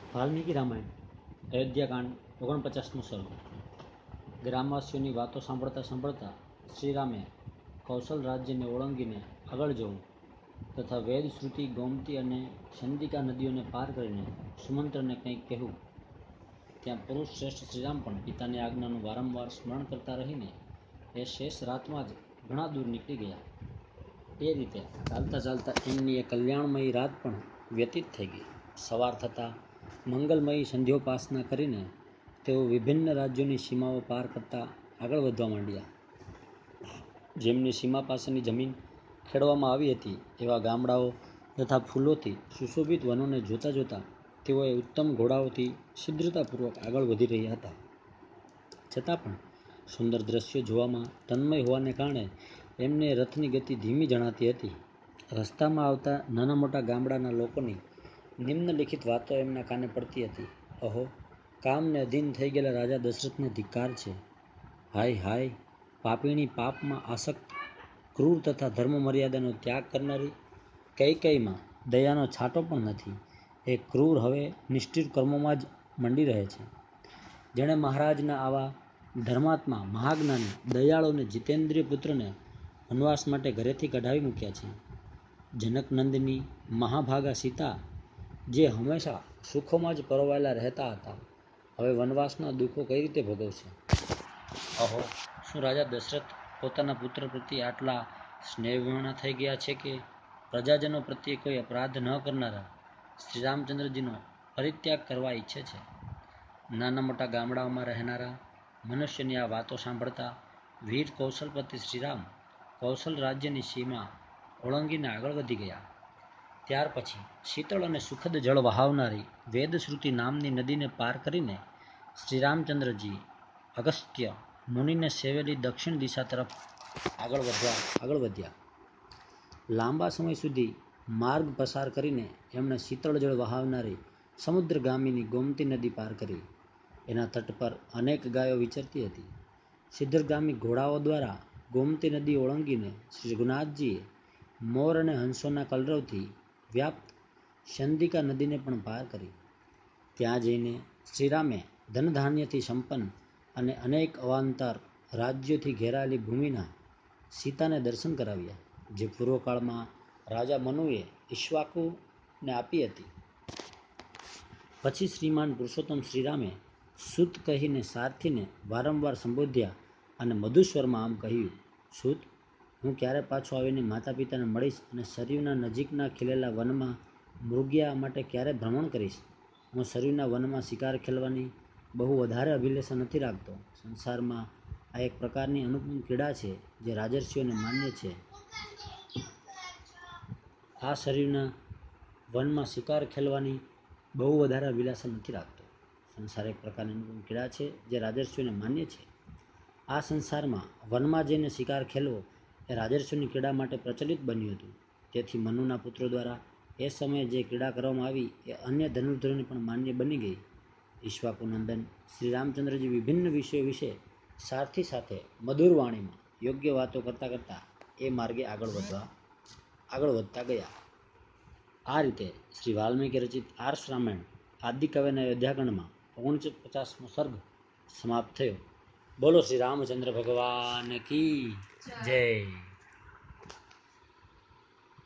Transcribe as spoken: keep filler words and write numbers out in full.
વાલ્મીકી રામાયણ અયોધ્યાકાંડ ઓગણપચાસમો સર્ગ. ગ્રામવાસીઓની વાતો સાંભળતા સાંભળતા શ્રીરામે કૌશલ રાજ્યને ઓળંગીને આગળ જવું તથા વેદ, શ્રુતિ, ગોમતી અને ચંદિકા નદીઓને પાર કરીને સુમંત્રને કંઈક કહેવું. ત્યાં પુરુષ શ્રેષ્ઠ શ્રીરામ પણ પિતાની આજ્ઞાનું વારંવાર સ્મરણ કરતા રહીને એ શેષ રાતમાં જ ઘણા દૂર નીકળી ગયા. એ રીતે ચાલતા ચાલતા એમની એ કલ્યાણમયી રાત પણ વ્યતીત થઈ ગઈ. સવાર થતાં મંગલમયી સંધ્યોપાસના કરીને તેઓ વિભિન્ન રાજ્યોની સીમાઓ પાર કરતા આગળ વધવા માંડ્યા. જેમની સીમા પાસેની જમીન ખેડવામાં આવી હતી એવા ગામડાઓ તથા ફૂલોથી સુશોભિત વનોને જોતા જોતા તેઓએ ઉત્તમ ઘોડાઓથી શીઘ્રતાપૂર્વક આગળ વધી રહ્યા હતા. છતાં પણ સુંદર દ્રશ્યો જોવામાં તન્મય હોવાને કારણે એમને રથની ગતિ ધીમી જણાતી હતી. રસ્તામાં આવતા નાના મોટા ગામડાના લોકોની નિમ્નલિખિત વાતો એમના કાને પડતી હતી. અહો, કામને અધીન થઈ ગયેલા રાજા દશરથને ધિક્કાર છે. હાય હાય, પાપીણી, પાપમાં આસક્ત, ક્રૂર તથા ધર્મ મર્યાદાનો ત્યાગ કરનારી કૈકેયીમાં દયાનો છાંટો પણ નથી. એ ક્રૂર હવે નિષ્ઠુર કર્મોમાં જ મંડી રહે છે. જેણે મહારાજના આવા ધર્માત્મા, મહાજ્ઞાની, દયાળુ અને જીતેન્દ્રિય પુત્રને વનવાસ માટે ઘરેથી કઢાવી મૂક્યા છે. જનકનંદિની મહાભાગા સીતા, જે હંમેશા સુખોમાં જ પરોવાયેલા રહેતા હતા, હવે વનવાસના દુઃખો કઈ રીતે ભોગવશે? અહો, શું રાજા દશરથ પોતાના પુત્ર પ્રત્યે આટલા સ્નેહવિહોણા થઈ ગયા છે કે પ્રજાજનો પ્રત્યે કોઈ અપરાધ ન કરનારા શ્રીરામચંદ્રજીનો પરિત્યાગ કરવા ઈચ્છે છે? નાના મોટા ગામડાઓમાં રહેનારા મનુષ્યની આ વાતો સાંભળતા વીર કૌશલપતિ શ્રીરામ કૌશલ રાજ્યની સીમા ઓળંગીને આગળ વધી ગયા. ત્યાર પછી શીતળ અને સુખદ જળ વહાવનારી વેદશ્રુતિ નામની નદીને પાર કરીને શ્રીરામચંદ્રજી અગસ્ત્ય મુનિને સેવેલી દક્ષિણ દિશા તરફ આગળ વધવા આગળ વધ્યા. લાંબા સમય સુધી માર્ગ પસાર કરીને એમણે શીતળ જળ વહાવનારી સમુદ્રગામિની ગોમતી નદી પાર કરી. એના તટ પર અનેક ગાયો વિચરતી હતી. સિદ્ધરગામી ઘોડાઓ દ્વારા ગોમતી નદી ઓળંગીને શ્રી રઘુનાથજીએ મોર અને હંસોના કલરવથી વ્યાપ્ત ચંદિકા નદીને પણ પાર કરી. ત્યાં જઈને શ્રીરામે ધનધાન્યથી સંપન્ન અને અનેક અવાંતર રાજ્યોથી ઘેરાયેલી ભૂમિના સીતાને દર્શન કરાવ્યા, જે પૂર્વકાળમાં રાજા મનુએ ઈક્ષ્વાકુને આપી હતી. પછી શ્રીમાન પુરુષોત્તમ શ્રીરામે સૂત કહીને સારથીને વારંવાર સંબોધ્યા અને મધુસ્વરમાં આમ કહ્યું: સૂત, હું ક્યારે પાછો આવીને માતા પિતાને મળીશ અને સરયુના નજીકના ખીલેલા વનમાં મૃગયા માટે ક્યારે ભ્રમણ કરીશ? હું સરયુના વનમાં શિકાર ખેલવાની બહુ વધારે અભિલાષા નથી રાખતો. સંસારમાં આ એક પ્રકારની અનુપમ ક્રીડા છે જે રાજર્ષિઓને માન્ય છે. આ સરયુના વનમાં શિકાર ખેલવાની બહુ વધારે અભિલાષા નથી રાખતો. સંસાર એક પ્રકારની અનુપમ ક્રીડા છે જે રાજર્ષિઓને માન્ય છે. આ સંસારમાં વનમાં જઈને શિકાર ખેલવો એ રાજર્ષિઓની ક્રીડા માટે પ્રચલિત બન્યું હતું. તેથી મનુના પુત્રો દ્વારા એ સમયે જે ક્રીડા કરવામાં આવી એ અન્ય ધનુર્ધરોને પણ માન્ય બની ગઈ. ઈક્ષ્વાકુનંદન શ્રી રામચંદ્રજી વિભિન્ન વિષયો વિશે સારથી સાથે મધુર વાણીમાં યોગ્ય વાતો કરતાં કરતાં એ માર્ગે આગળ વધવા આગળ વધતા ગયા. આ રીતે શ્રી વાલ્મીકી રચિત આર્ષ રામાયણ આદિકાવ્યના અયોધ્યાકાંડમાં ઓગણપચાસમો સર્ગ સમાપ્ત થયો. બોલો શ્રી રામચંદ્ર ભગવાન કી જય.